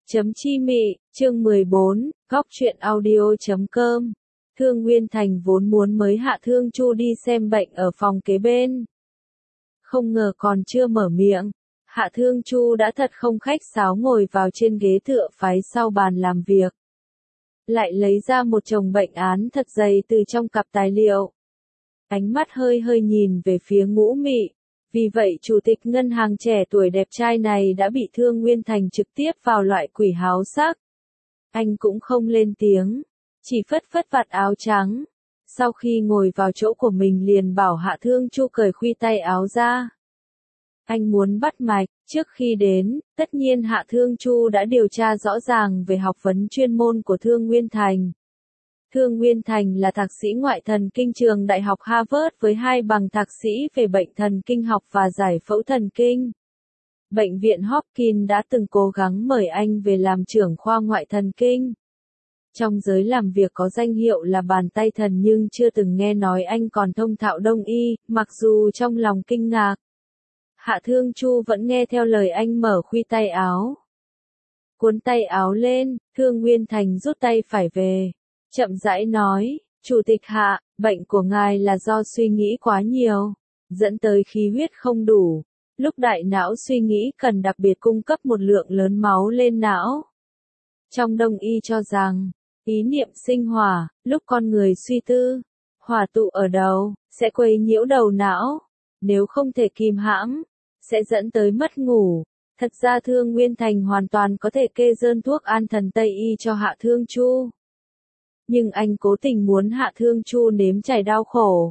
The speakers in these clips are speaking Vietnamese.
Chấm chi mị, chương 14, góc truyện audio.com. Thương Nguyên Thành vốn muốn mới Hạ Thương Chu đi xem bệnh ở phòng kế bên. Không ngờ còn chưa mở miệng, Hạ Thương Chu đã thật không khách sáo ngồi vào trên ghế tựa phái sau bàn làm việc. Lại lấy ra một chồng bệnh án thật dày từ trong cặp tài liệu. Ánh mắt hơi hơi nhìn về phía Ngũ Mị. Vì vậy chủ tịch ngân hàng trẻ tuổi đẹp trai này đã bị Thương Nguyên Thành trực tiếp vào loại quỷ háo sắc. Anh cũng không lên tiếng, chỉ phất phất vạt áo trắng. Sau khi ngồi vào chỗ của mình liền bảo Hạ Thương Chu cởi khuy tay áo ra. Anh muốn bắt mạch, trước khi đến, tất nhiên Hạ Thương Chu đã điều tra rõ ràng về học vấn chuyên môn của Thương Nguyên Thành. Thương Nguyên Thành là thạc sĩ ngoại thần kinh trường Đại học Harvard với 2 bằng thạc sĩ về bệnh thần kinh học và giải phẫu thần kinh. Bệnh viện Hopkins đã từng cố gắng mời anh về làm trưởng khoa ngoại thần kinh. Trong giới làm việc có danh hiệu là bàn tay thần nhưng chưa từng nghe nói anh còn thông thạo đông y, mặc dù trong lòng kinh ngạc. Hạ Thương Chu vẫn nghe theo lời anh mở khuy tay áo. Cuốn tay áo lên, Thương Nguyên Thành rút tay phải về. Chậm rãi nói, Chủ tịch Hạ, bệnh của ngài là do suy nghĩ quá nhiều, dẫn tới khí huyết không đủ. Lúc đại não suy nghĩ cần đặc biệt cung cấp một lượng lớn máu lên não. Trong đông y cho rằng, ý niệm sinh hỏa, lúc con người suy tư, hỏa tụ ở đầu, sẽ quấy nhiễu đầu não. Nếu không thể kìm hãm, sẽ dẫn tới mất ngủ. Thật ra Thương Nguyên Thành hoàn toàn có thể kê đơn thuốc an thần Tây y cho Hạ Thương Chu. Nhưng anh cố tình muốn Hạ Thương Chu nếm trải đau khổ,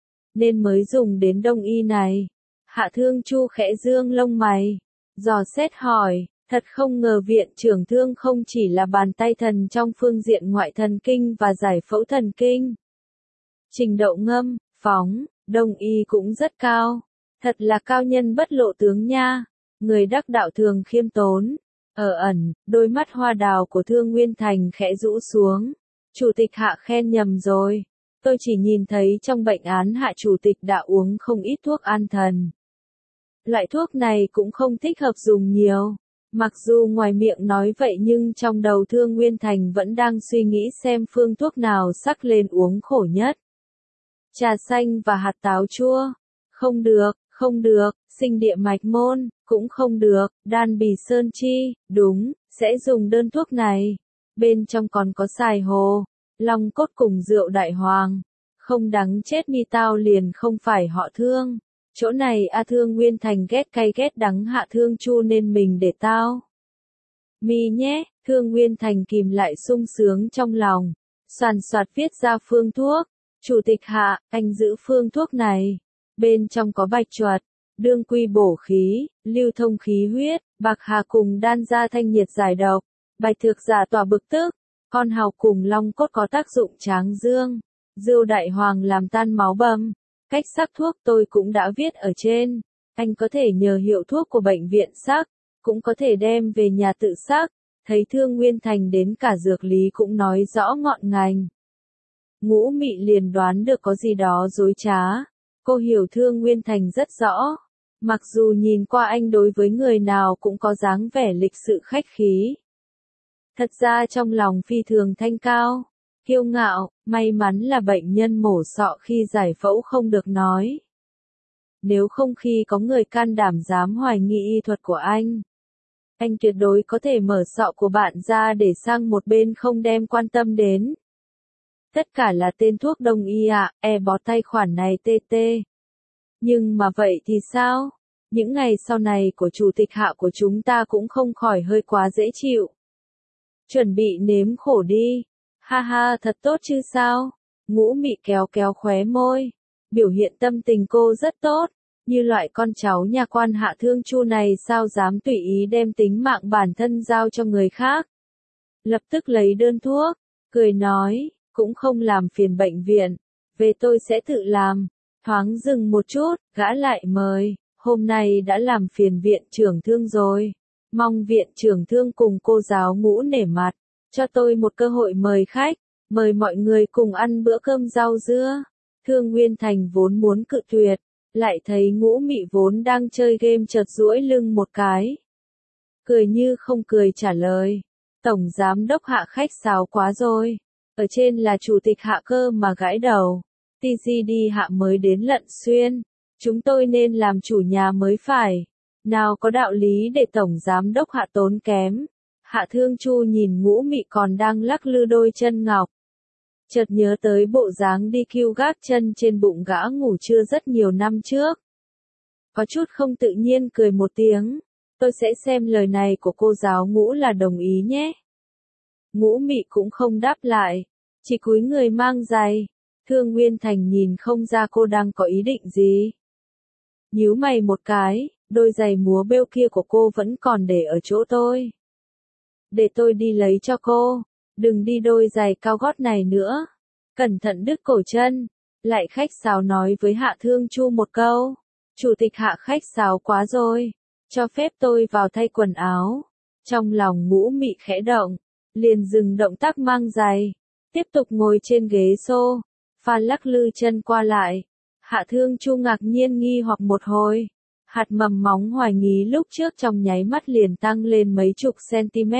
nên mới dùng đến đông y này. Hạ Thương Chu khẽ dương lông mày, dò xét hỏi, thật không ngờ viện trưởng Thương không chỉ là bàn tay thần trong phương diện ngoại thần kinh và giải phẫu thần kinh. Trình độ ngâm, phóng, đông y cũng rất cao. Thật là cao nhân bất lộ tướng nha. Người đắc đạo thường khiêm tốn. Ở ẩn, đôi mắt hoa đào của Thương Nguyên Thành khẽ rũ xuống. Chủ tịch Hạ khen nhầm rồi. Tôi chỉ nhìn thấy trong bệnh án Hạ chủ tịch đã uống không ít thuốc an thần. Loại thuốc này cũng không thích hợp dùng nhiều. Mặc dù ngoài miệng nói vậy nhưng trong đầu Thương Nguyên Thành vẫn đang suy nghĩ xem phương thuốc nào sắc lên uống khổ nhất. Trà xanh và hạt táo chua. Không được, không được, sinh địa mạch môn, cũng không được, đan bì sơn chi, đúng, sẽ dùng đơn thuốc này. Bên trong còn có xài hồ, long cốt cùng rượu đại hoàng. Không đắng chết mi tao liền không phải họ Thương. Chỗ này Thương Nguyên Thành ghét cay ghét đắng Hạ Thương Chu nên mình để tao. Mi nhé, Thương Nguyên Thành kìm lại sung sướng trong lòng. Soàn soạt viết ra phương thuốc. Chủ tịch Hạ, anh giữ phương thuốc này. Bên trong có bạch chuột, đương quy bổ khí, lưu thông khí huyết, bạc hà cùng đan gia thanh nhiệt giải độc, bạch thực giả tỏa bực tức, con hào cùng long cốt có tác dụng tráng dương, rượu đại hoàng làm tan máu bầm. Cách sắc thuốc tôi cũng đã viết ở trên, anh có thể nhờ hiệu thuốc của bệnh viện sắc, cũng có thể đem về nhà tự sắc. Thấy Thương Nguyên Thành đến cả dược lý cũng nói rõ ngọn ngành. Ngũ Mị liền đoán được có gì đó dối trá. Cô hiểu Thương Nguyên Thành rất rõ. Mặc dù nhìn qua anh đối với người nào cũng có dáng vẻ lịch sự khách khí. Thật ra trong lòng phi thường thanh cao, kiêu ngạo, may mắn là bệnh nhân mổ sọ khi giải phẫu không được nói. Nếu không khi có người can đảm dám hoài nghi y thuật của anh tuyệt đối có thể mở sọ của bạn ra để sang một bên không đem quan tâm đến. Tất cả là tên thuốc đông y ạ, bó tay khoản này TT. Nhưng mà vậy thì sao? Những ngày sau này của chủ tịch Hạ của chúng ta cũng không khỏi hơi quá dễ chịu. Chuẩn bị nếm khổ đi. Ha ha, thật tốt chứ sao? Ngũ Mị kéo kéo khóe môi. Biểu hiện tâm tình cô rất tốt. Như loại con cháu nhà quan Hạ Thương Chu này sao dám tùy ý đem tính mạng bản thân giao cho người khác. Lập tức lấy đơn thuốc, cười nói, cũng không làm phiền bệnh viện. Về tôi sẽ tự làm. Thoáng dừng một chút, gã lại mời. Hôm nay đã làm phiền viện trưởng Thương rồi. Mong viện trưởng Thương cùng cô giáo Ngũ nể mặt. Cho tôi một cơ hội mời khách. Mời mọi người cùng ăn bữa cơm rau dưa. Thương Nguyên Thành vốn muốn cự tuyệt. Lại thấy Ngũ Mị vốn đang chơi game chợt duỗi lưng một cái. cười như không cười trả lời. Tổng giám đốc Hạ khách sáo quá rồi. Ở trên là chủ tịch Hạ cơ mà gãi đầu. TGD Hạ mới đến Lận Xuyên. Chúng tôi nên làm chủ nhà mới phải. Nào có đạo lý để tổng giám đốc Hạ tốn kém. Hạ Thương Chu nhìn Ngũ Mị còn đang lắc lư đôi chân ngọc. Chợt nhớ tới bộ dáng đi kiêu gác chân trên bụng gã ngủ trưa rất nhiều năm trước. Có chút không tự nhiên cười một tiếng. Tôi sẽ xem lời này của cô giáo Ngũ là đồng ý nhé. Ngũ Mị cũng không đáp lại. Chỉ cúi người mang giày. Thương Nguyên Thành nhìn không ra cô đang có ý định gì. Nhíu mày một cái, đôi giày múa bêu kia của cô vẫn còn để ở chỗ tôi. Để tôi đi lấy cho cô. Đừng đi đôi giày cao gót này nữa. Cẩn thận đứt cổ chân. Lại khách sáo nói với Hạ Thương Chu một câu. Chủ tịch Hạ khách sáo quá rồi. Cho phép tôi vào thay quần áo. Trong lòng Ngũ Mị khẽ động. Liền dừng động tác mang giày. Tiếp tục ngồi trên ghế xô. Pha lắc lư chân qua lại. Hạ Thương Chu ngạc nhiên nghi hoặc một hồi. Hạt mầm móng hoài nghi lúc trước trong nháy mắt liền tăng lên mấy chục cm.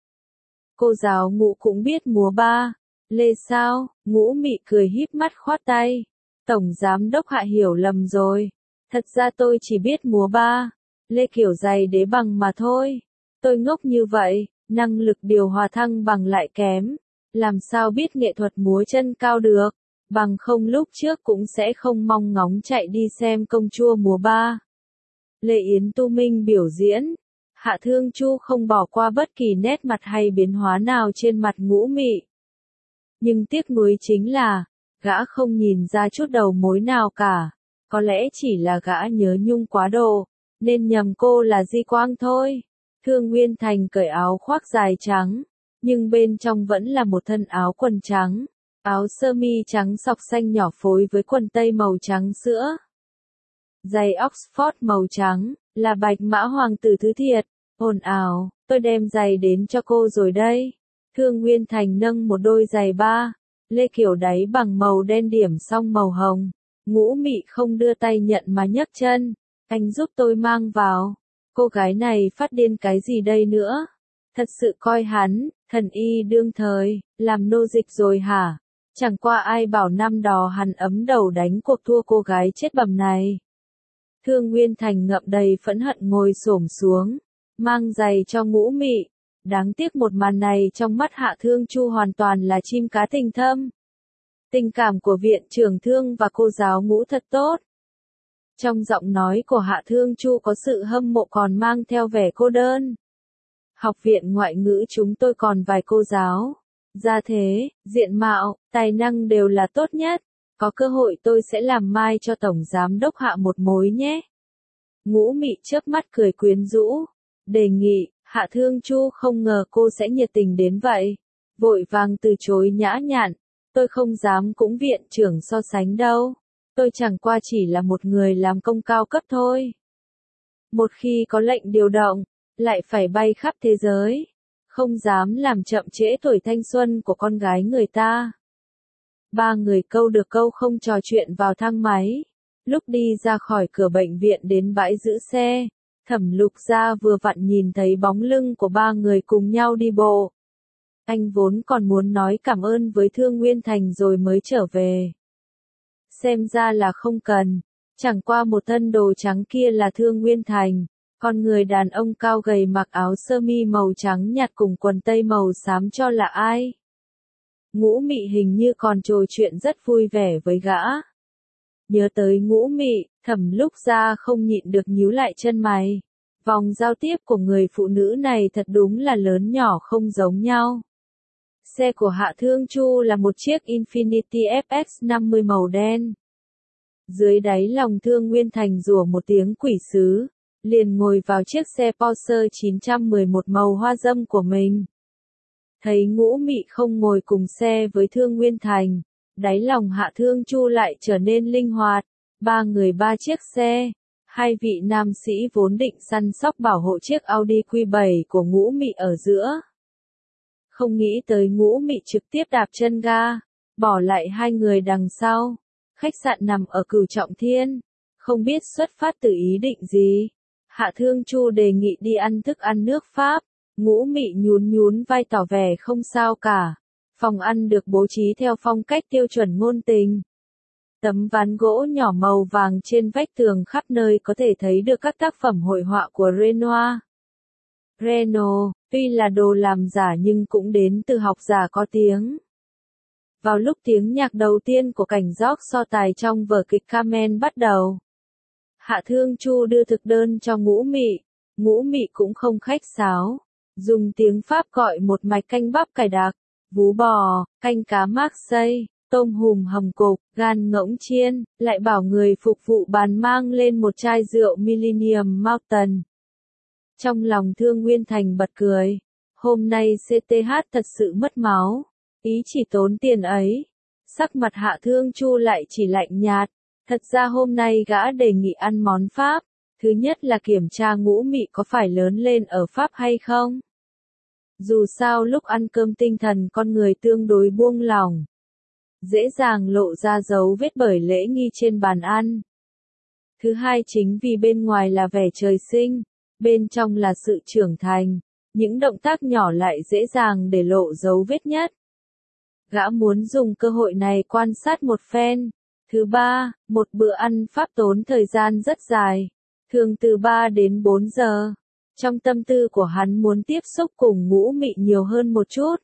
Cô giáo Ngũ cũng biết múa ba. Lê sao? Ngũ Mị cười híp mắt khoát tay. Tổng giám đốc Hạ hiểu lầm rồi. Thật ra tôi chỉ biết múa ba. Lê kiểu giày đế bằng mà thôi. Tôi ngốc như vậy, năng lực điều hòa thăng bằng lại kém. Làm sao biết nghệ thuật múa chân cao được. Bằng không lúc trước cũng sẽ không mong ngóng chạy đi xem công chúa múa ba. Lê Yến Tu Minh biểu diễn. Hạ Thương Chu không bỏ qua bất kỳ nét mặt hay biến hóa nào trên mặt Ngũ Mị. Nhưng tiếc nuối chính là, gã không nhìn ra chút đầu mối nào cả. Có lẽ chỉ là gã nhớ nhung quá độ, nên nhầm cô là Di Quang thôi. Thương Nguyên Thành cởi áo khoác dài trắng, nhưng bên trong vẫn là một thân áo quần trắng. Áo sơ mi trắng sọc xanh nhỏ phối với quần tây màu trắng sữa. Giày Oxford màu trắng, là bạch mã hoàng tử thứ thiệt. Ồn ào, tôi đem giày đến cho cô rồi đây. Thương Nguyên Thành nâng một đôi giày ba. Lê kiểu đáy bằng màu đen điểm xong màu hồng. Ngũ Mị không đưa tay nhận mà nhấc chân. Anh giúp tôi mang vào. Cô gái này phát điên cái gì đây nữa? Thật sự coi hắn, thần y đương thời, làm nô dịch rồi hả? Chẳng qua ai bảo năm đó hắn ấm đầu đánh cuộc thua cô gái chết bầm này. Thương Nguyên Thành ngậm đầy phẫn hận ngồi xổm xuống, mang giày cho Ngũ Mị. Đáng tiếc một màn này trong mắt Hạ Thương Chu hoàn toàn là chim cá tình thâm. Tình cảm của viện trưởng Thương và cô giáo Ngũ thật tốt. Trong giọng nói của Hạ Thương Chu có sự hâm mộ còn mang theo vẻ cô đơn. Học viện ngoại ngữ chúng tôi còn vài cô giáo. Gia thế, diện mạo, tài năng đều là tốt nhất. Có cơ hội tôi sẽ làm mai cho Tổng Giám đốc Hạ một mối nhé. Ngũ Mị chớp mắt cười quyến rũ. Đề nghị, Hạ Thương Chu không ngờ cô sẽ nhiệt tình đến vậy. Vội vàng từ chối nhã nhặn. Tôi không dám cũng viện trưởng so sánh đâu. Tôi chẳng qua chỉ là một người làm công cao cấp thôi. Một khi có lệnh điều động, lại phải bay khắp thế giới. Không dám làm chậm trễ tuổi thanh xuân của con gái người ta. Ba người câu được câu không trò chuyện vào thang máy. Lúc đi ra khỏi cửa bệnh viện đến bãi giữ xe, Thẩm Lục Gia vừa vặn nhìn thấy bóng lưng của ba người cùng nhau đi bộ. Anh vốn còn muốn nói cảm ơn với Thương Nguyên Thành rồi mới trở về. Xem ra là không cần, chẳng qua một thân đồ trắng kia là Thương Nguyên Thành, còn người đàn ông cao gầy mặc áo sơ mi màu trắng nhạt cùng quần tây màu xám cho là ai. Ngũ Mị hình như còn trò chuyện rất vui vẻ với gã. Nhớ tới Ngũ Mị, Thẩm Lục Gia không nhịn được nhíu lại chân mày. Vòng giao tiếp của người phụ nữ này thật đúng là lớn nhỏ không giống nhau. Xe của Hạ Thương Chu là một chiếc Infiniti FX50 màu đen. Dưới đáy lòng Thương Nguyên Thành rủa một tiếng quỷ sứ, liền ngồi vào chiếc xe Porsche 911 màu hoa dâm của mình. Thấy Ngũ Mị không ngồi cùng xe với Thương Nguyên Thành, đáy lòng Hạ Thương Chu lại trở nên linh hoạt. Ba người ba chiếc xe, hai vị nam sĩ vốn định săn sóc bảo hộ chiếc Audi Q7 của Ngũ Mị ở giữa. Không nghĩ tới Ngũ Mị trực tiếp đạp chân ga, bỏ lại hai người đằng sau. Khách sạn nằm ở Cửu Trọng Thiên, không biết xuất phát từ ý định gì. Hạ Thương Chu đề nghị đi ăn thức ăn nước Pháp, Ngũ Mị nhún nhún vai tỏ vẻ không sao cả. Phòng ăn được bố trí theo phong cách tiêu chuẩn ngôn tình. Tấm ván gỗ nhỏ màu vàng trên vách tường khắp nơi có thể thấy được các tác phẩm hội họa của Renoir. Reno, tuy là đồ làm giả nhưng cũng đến từ học giả có tiếng. Vào lúc tiếng nhạc đầu tiên của cảnh Georges so tài trong vở kịch Carmen bắt đầu, Hạ Thương Chu đưa thực đơn cho Ngũ Mị cũng không khách sáo, dùng tiếng Pháp gọi một mạch canh bắp cải đặc, vú bò, canh cá Marseille, tôm hùm hầm cục, gan ngỗng chiên, lại bảo người phục vụ bàn mang lên một chai rượu Millennium Mountain. Trong lòng Thương Nguyên Thành bật cười, hôm nay CTH thật sự mất máu, ý chỉ tốn tiền ấy. Sắc mặt Hạ Thương Chu lại chỉ lạnh nhạt, thật ra hôm nay gã đề nghị ăn món Pháp, thứ nhất là kiểm tra Ngũ Mị có phải lớn lên ở Pháp hay không. Dù sao lúc ăn cơm tinh thần con người tương đối buông lỏng, dễ dàng lộ ra dấu vết bởi lễ nghi trên bàn ăn. Thứ hai chính vì bên ngoài là vẻ trời sinh, bên trong là sự trưởng thành, những động tác nhỏ lại dễ dàng để lộ dấu vết nhất. Gã muốn dùng cơ hội này quan sát một phen. Thứ ba, một bữa ăn Pháp tốn thời gian rất dài, thường từ 3 đến 4 giờ. Trong tâm tư của hắn muốn tiếp xúc cùng Ngũ Mị nhiều hơn một chút.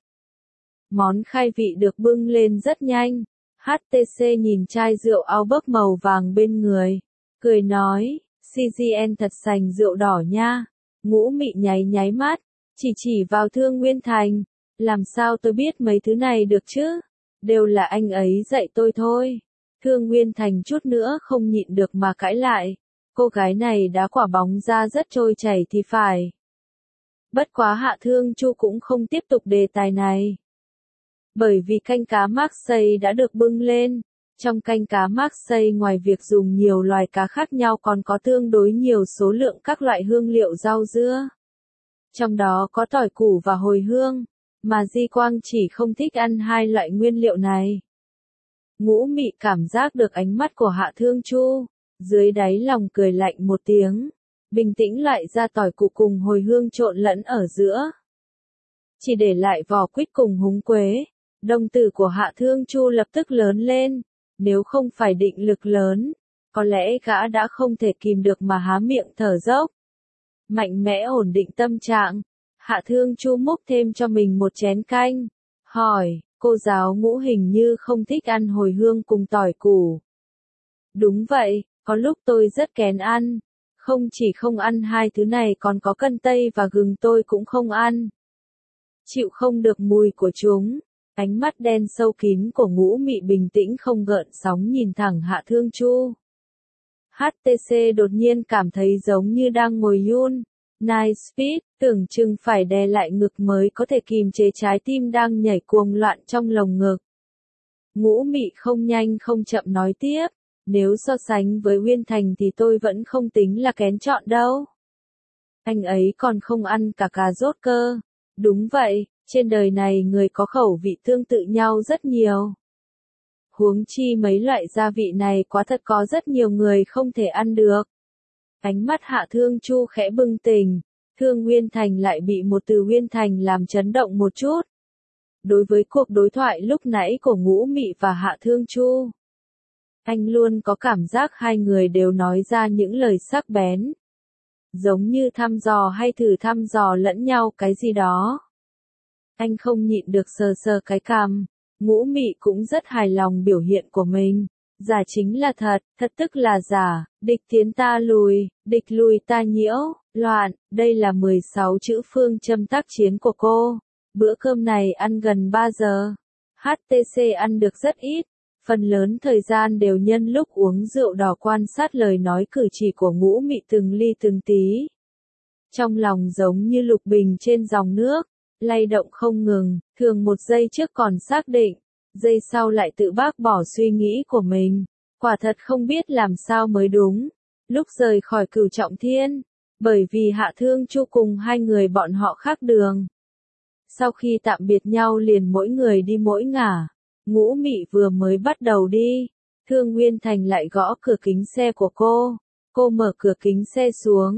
Món khai vị được bưng lên rất nhanh. HTC nhìn chai rượu Albert màu vàng bên người, cười nói, CGN thật sành rượu đỏ nha. Ngũ Mị nháy nháy mắt, chỉ vào Thương Nguyên Thành, làm sao tôi biết mấy thứ này được chứ? Đều là anh ấy dạy tôi thôi. Thương Nguyên Thành chút nữa không nhịn được mà cãi lại. Cô gái này đá quả bóng ra rất trôi chảy thì phải. Bất quá Hạ Thương Chu cũng không tiếp tục đề tài này. Bởi vì canh cá Marseille đã được bưng lên. Trong canh cá Marseille ngoài việc dùng nhiều loài cá khác nhau còn có tương đối nhiều số lượng các loại hương liệu rau dưa. Trong đó có tỏi củ và hồi hương, mà Di Quang chỉ không thích ăn hai loại nguyên liệu này. Ngũ Mị cảm giác được ánh mắt của Hạ Thương Chu, dưới đáy lòng cười lạnh một tiếng, bình tĩnh loại ra tỏi củ cùng hồi hương trộn lẫn ở giữa. Chỉ để lại vỏ quýt cùng húng quế, đồng tử của Hạ Thương Chu lập tức lớn lên, nếu không phải định lực lớn, có lẽ gã đã không thể kìm được mà há miệng thở dốc. Mạnh mẽ ổn định tâm trạng, Hạ Thương Chu múc thêm cho mình một chén canh, hỏi, cô giáo Ngũ hình như không thích ăn hồi hương cùng tỏi củ. Đúng vậy, có lúc tôi rất kén ăn, không chỉ không ăn hai thứ này còn có cân tây và gừng tôi cũng không ăn. Chịu không được mùi của chúng, ánh mắt đen sâu kín của Ngũ Mị bình tĩnh không gợn sóng nhìn thẳng Hạ Thương Chu. HTC đột nhiên cảm thấy giống như đang ngồi yun. Night Speed, tưởng chừng phải đè lại ngực mới có thể kìm chế trái tim đang nhảy cuồng loạn trong lồng ngực. Ngũ Mị không nhanh không chậm nói tiếp, nếu so sánh với Uyên Thành thì tôi vẫn không tính là kén chọn đâu. Anh ấy còn không ăn cả cà rốt cơ. Đúng vậy, trên đời này người có khẩu vị tương tự nhau rất nhiều. Huống chi mấy loại gia vị này quá thật có rất nhiều người không thể ăn được. Ánh mắt Hạ Thương Chu khẽ bừng tỉnh, Thương Nguyên Thành lại bị một từ Nguyên Thành làm chấn động một chút. Đối với cuộc đối thoại lúc nãy của Ngũ Mị và Hạ Thương Chu, anh luôn có cảm giác hai người đều nói ra những lời sắc bén. Giống như thăm dò hay thử thăm dò lẫn nhau cái gì đó. Anh không nhịn được sờ sờ cái cằm, Ngũ Mị cũng rất hài lòng biểu hiện của mình. Giả chính là thật, thật tức là giả, địch tiến ta lùi, địch lùi ta nhiễu, loạn, đây là 16 chữ phương châm tác chiến của cô. Bữa cơm này ăn gần 3 giờ. HTC ăn được rất ít, phần lớn thời gian đều nhân lúc uống rượu đỏ quan sát lời nói cử chỉ của Ngũ Mị từng ly từng tí. Trong lòng giống như lục bình trên dòng nước, lay động không ngừng, thường một giây trước còn xác định, giây sau lại tự bác bỏ suy nghĩ của mình, quả thật không biết làm sao mới đúng. Lúc rời khỏi Cửu Trọng Thiên, bởi vì Hạ Thương Chu cùng hai người bọn họ khác đường. Sau khi tạm biệt nhau liền mỗi người đi mỗi ngả, Ngũ Mị vừa mới bắt đầu đi, Thương Nguyên Thành lại gõ cửa kính xe của cô mở cửa kính xe xuống,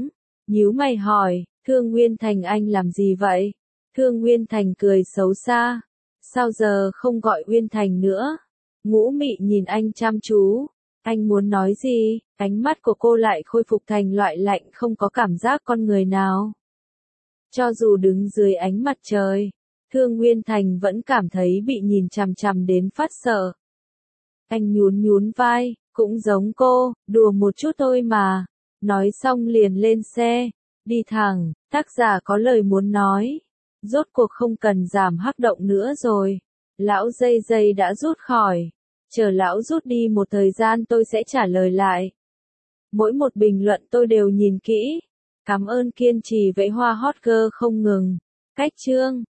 Nhíu mày hỏi, Thương Nguyên Thành anh làm gì vậy? Thương Nguyên Thành cười xấu xa. Sao giờ không gọi Uyên Thành nữa? Ngũ Mị nhìn anh chăm chú. Anh muốn nói gì? Ánh mắt của cô lại khôi phục thành loại lạnh không có cảm giác con người nào. Cho dù đứng dưới ánh mặt trời, Thương Nguyên Thành vẫn cảm thấy bị nhìn chằm chằm đến phát sợ. Anh nhún nhún vai, cũng giống cô, đùa một chút thôi mà. Nói xong liền lên xe, đi thẳng, tác giả có lời muốn nói. Rốt cuộc không cần giảm hắc động nữa rồi. Lão dây dây đã rút khỏi. Chờ lão rút đi một thời gian tôi sẽ trả lời lại. Mỗi một bình luận tôi đều nhìn kỹ. Cảm ơn kiên trì vẫy hoa hot girl không ngừng. Cách chương